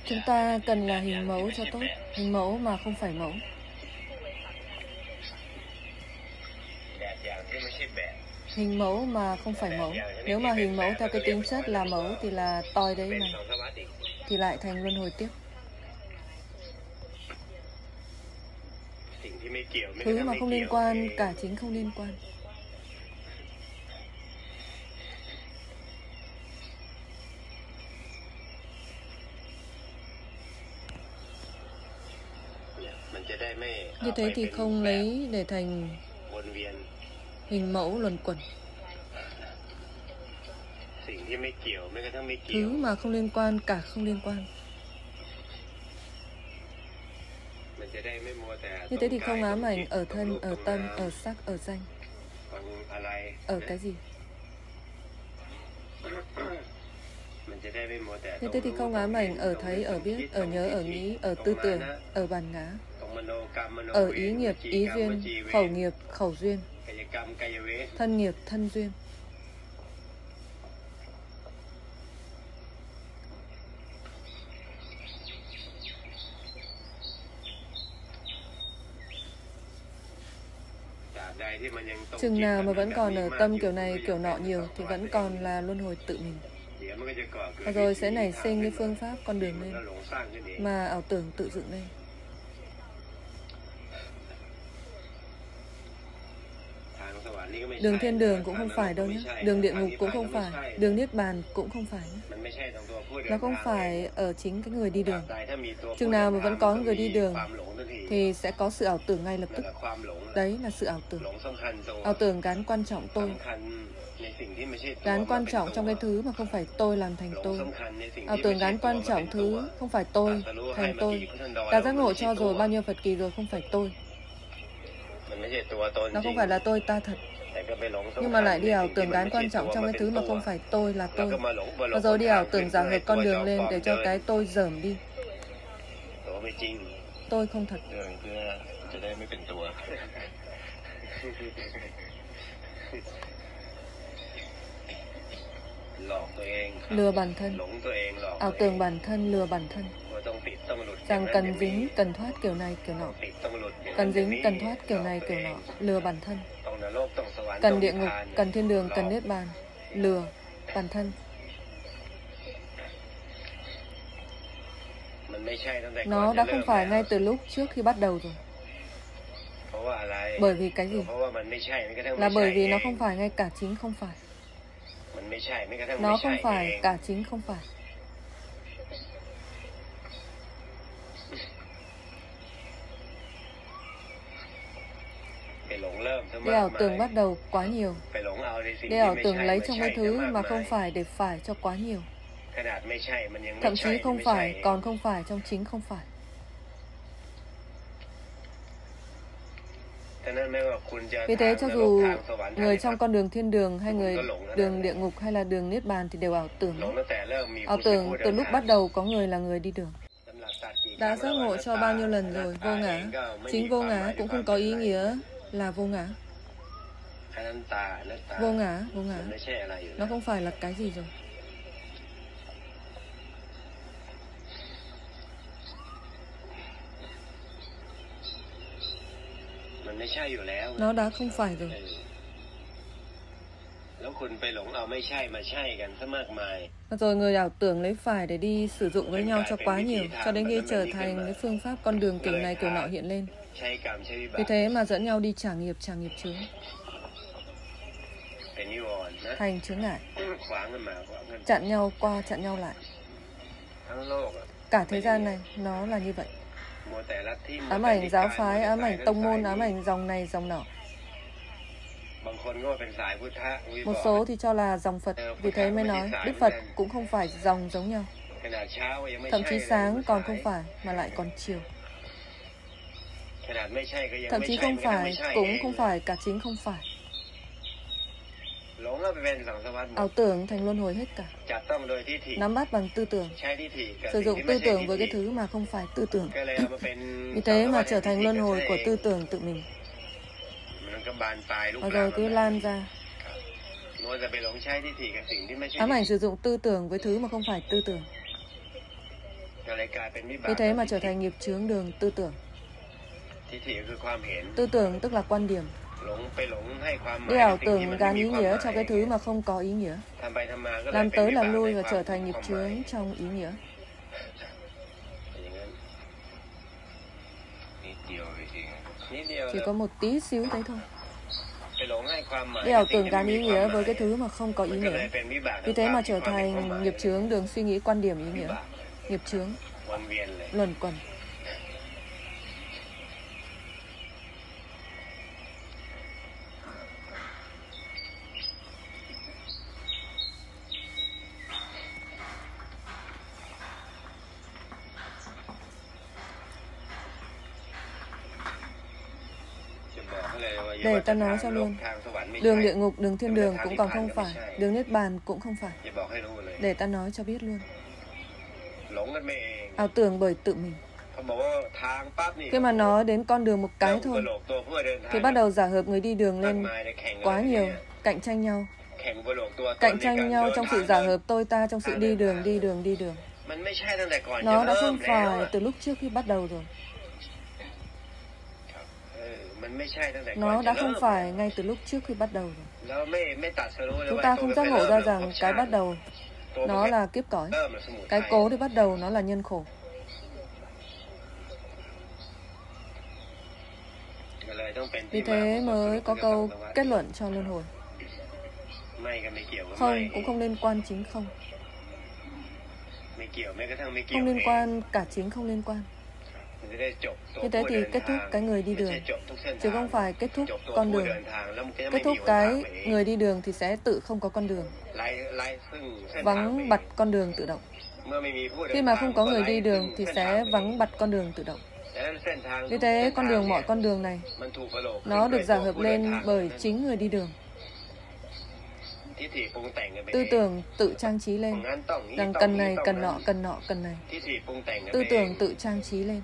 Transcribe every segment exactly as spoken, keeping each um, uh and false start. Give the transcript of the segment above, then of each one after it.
Chúng ta cần là hình mẫu cho tốt, hình mẫu mà không phải mẫu. Hình mẫu mà không phải mẫu. Nếu mà hình mẫu theo cái tính chất là mẫu thì là toi đấy mà, thì lại thành luân hồi tiếp. Thứ mà không liên quan, cả chính không liên quan. Như thế thì không lấy để thành hình mẫu luẩn quẩn. Thứ mà không liên quan, cả không liên quan. Như thế thì không ám ảnh ở thân, ở tâm, ở sắc, ở danh. Ở cái gì? Như thế thì không ám ảnh ở thấy, ở biết, ở nhớ, ở nghĩ, ở tư tưởng, ở bản ngã, ở ý nghiệp, ý duyên, khẩu nghiệp, khẩu duyên, thân nghiệp, thân duyên. Chừng nào mà vẫn còn ở tâm kiểu này, kiểu nọ nhiều thì vẫn còn là luân hồi tự mình. Và rồi sẽ nảy sinh cái phương pháp con đường lên, mà ảo tưởng tự dựng lên. Đường thiên đường cũng không phải đâu nhé. Đường địa ngục cũng không phải. Đường niết bàn cũng không phải nhé. Nó không phải ở chính cái người đi đường. Chừng nào mà vẫn có người đi đường thì sẽ có sự ảo tưởng ngay lập tức. Đấy là sự ảo tưởng. Ảo tưởng gán quan trọng tôi, gán quan trọng trong cái thứ mà không phải tôi làm thành tôi. Ảo tưởng gán quan trọng thứ không phải tôi thành tôi. Đã giác ngộ cho rồi bao nhiêu Phật kỳ rồi, không phải tôi. Nó không phải là tôi ta thật. Nhưng mà lại đi ảo tưởng gán quan trọng trong cái thứ mà không phải tôi là tôi. Và rồi đi ảo tưởng giả hợp con đường lên để cho cái tôi dởm đi. Tôi không thật. Lừa bản thân, ảo tưởng bản thân, lừa bản thân, rằng cần dính, cần thoát kiểu này kiểu nọ, cần dính, cần thoát kiểu này kiểu nọ, lừa bản thân. Cần địa ngục, cần thiên đường, cần niết bàn, lừa bản thân. Nó đã không phải ngay từ lúc trước khi bắt đầu rồi. Bởi vì cái gì? Là bởi vì nó không phải ngay cả chính không phải. Nó không phải cả chính không phải. Để ảo tưởng bắt đầu quá nhiều. Để ảo tưởng lấy trong cái thứ mà không phải để phải cho quá nhiều. Thậm chí không phải còn không phải trong chính không phải. Vì thế cho dù người trong con đường thiên đường hay người đường địa ngục hay là đường niết bàn thì đều ảo tưởng. Ảo tưởng từ lúc bắt đầu có người là người đi đường. Đã giác ngộ cho bao nhiêu lần rồi, vô ngã. Chính vô ngã cũng không có ý nghĩa là vô ngã. Vô ngã, vô ngã. Nó không phải là cái gì rồi. Nó đã không phải rồi. Và rồi người ảo tưởng lấy phải để đi sử dụng với nhau cho quá nhiều, cho đến khi trở thành cái phương pháp con đường kiểu này kiểu nọ hiện lên. Vì thế mà dẫn nhau đi trả nghiệp, trả nghiệp chướng, thành chướng ngại, chặn nhau qua, chặn nhau lại. Cả thế gian này nó là như vậy. Ám ảnh giáo phái, ám ảnh tông môn, ám ảnh dòng này dòng nọ. Một số thì cho là dòng Phật, vì thế mới nói Đức Phật cũng không phải dòng giống nhau. Thậm chí sáng còn không phải, mà lại còn chiều. Thậm chí không phải, cũng không phải, cả chính không phải. Ảo tưởng thành luân hồi hết cả. Nắm bắt bằng tư tưởng, sử dụng tư tưởng với cái thứ mà không phải tư tưởng. Vì thế mà trở thành luân hồi của tư tưởng tự mình. Và rồi cứ lan ra. Ám ảnh sử dụng tư tưởng với thứ mà không phải tư tưởng. Vì thế mà trở thành nghiệp chướng đường tư tưởng. Tư tưởng tức là quan điểm. Đi ảo tưởng gán ý nghĩa cho cái thứ mà không có ý nghĩa. Làm tới làm lui và trở thành nghiệp chướng trong ý nghĩa. Chỉ có một tí xíu đấy thôi. Đi ảo tưởng gán ý nghĩa với cái thứ mà không có ý nghĩa. Vì thế mà trở thành nghiệp chướng đường suy nghĩ quan điểm ý nghĩa. Nghiệp chướng luẩn quẩn. Để ta nói cho luôn, đường địa ngục, đường thiên đường cũng còn không phải, đường niết bàn cũng không phải. Để ta nói cho biết luôn. Ảo tưởng bởi tự mình. Khi mà nói đến con đường một cái thôi, thì bắt đầu giả hợp người đi đường lên quá nhiều, cạnh tranh nhau. Cạnh tranh nhau trong sự giả hợp tôi ta, trong sự đi đường, đi đường, đi đường. Nó đã không phải từ lúc trước khi bắt đầu rồi. Nó đã không phải ngay từ lúc trước khi bắt đầu rồi. Chúng ta không giác ngộ ra rằng cái bắt đầu nó là kiếp cõi. Cái cố để bắt đầu nó là nhân khổ. Vì thế mới có câu kết luận cho luân hồi. Không cũng không liên quan chính không. Không liên quan cả chính không liên quan. Như thế thì kết thúc cái người đi đường, chứ không phải kết thúc con đường. Kết thúc cái người đi đường thì sẽ tự không có con đường, vắng bặt con đường tự động. Khi mà không có người đi đường thì sẽ vắng bặt con đường tự động. Vì thế con đường, mọi con đường này nó được giả hợp lên bởi chính người đi đường. Tư tưởng tự trang trí lên rằng cần này, cần nọ, cần nọ, cần này. Tư tưởng tự trang trí lên.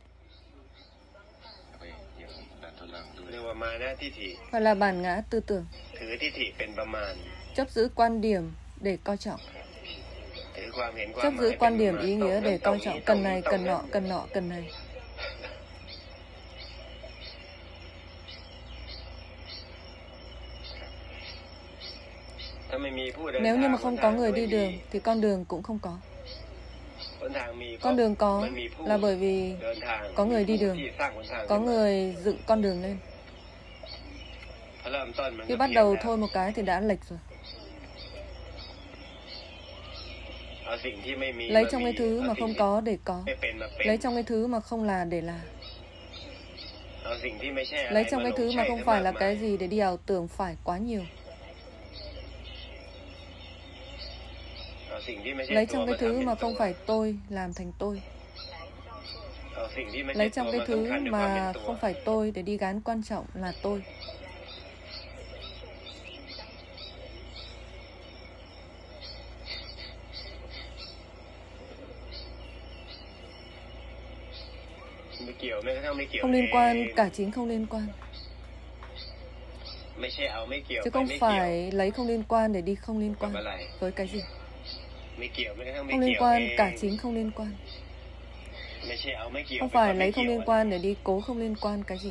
Hoặc là bản ngã tư tưởng. Chấp giữ quan điểm để coi trọng. Chấp giữ quan điểm ý nghĩa để coi trọng cần này, cần nọ, cần nọ, cần này. Nếu như mà không có người đi đường thì con đường cũng không có. Con đường có là bởi vì có người đi đường, có người dựng con đường lên. Khi bắt đầu thôi một cái thì đã lệch rồi. Lấy trong cái thứ mà không có để có. Lấy trong cái thứ mà không là để là. Lấy trong cái thứ mà không phải là cái gì để đi ảo tưởng phải quá nhiều. Lấy trong cái thứ mà không phải tôi làm thành tôi. Lấy trong cái thứ mà không phải tôi để đi gán quan trọng là tôi. Không liên quan, cả chính không liên quan. Chứ không phải lấy không liên quan để đi không liên quan với cái gì. Không liên quan, cả chính không liên quan. Không phải lấy không liên quan để đi cố không liên quan cái gì.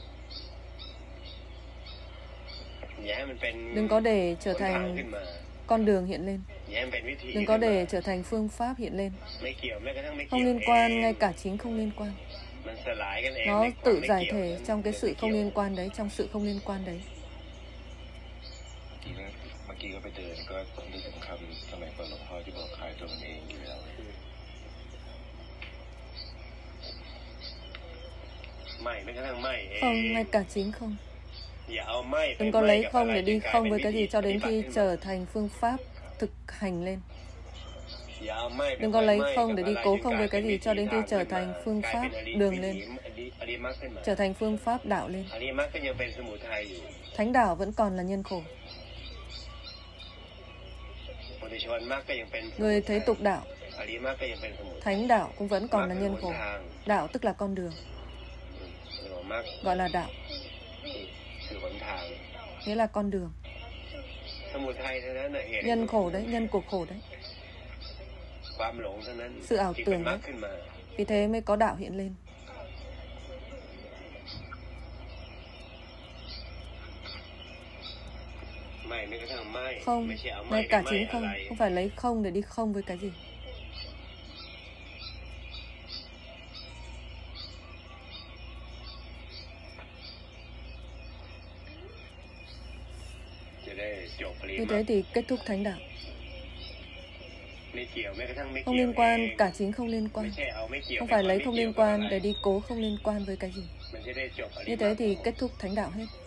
Đừng có để trở thành con đường hiện lên. Đừng có để trở thành phương pháp hiện lên. Không liên quan, ngay cả chính không liên quan. Nó tự giải thể trong cái sự không liên quan đấy, trong sự không liên quan đấy. Không, ngay cả chính không. Đừng có lấy không để đi không với cái gì cho đến khi trở thành phương pháp thực hành lên. Đừng có lấy không để đi cố không với cái gì cho đến khi trở thành phương pháp đường lên, trở thành phương pháp đạo lên. Thánh đạo vẫn còn là nhân khổ. Người thấy tục đạo, thánh đạo cũng vẫn còn là nhân khổ. Đạo tức là con đường, gọi là đạo, nghĩa là con đường. Nhân khổ đấy, nhân của khổ đấy. sự ảo tưởng đấy. Vì thế mới có đạo hiện lên. Không, ngay cả chính không, không phải lấy không để đi không với cái gì. Như thế thì kết thúc thánh đạo. Không liên quan, cả chính không liên quan. Không phải lấy không liên quan để đi cố không liên quan với cái gì. Như thế thì kết thúc thánh đạo hết.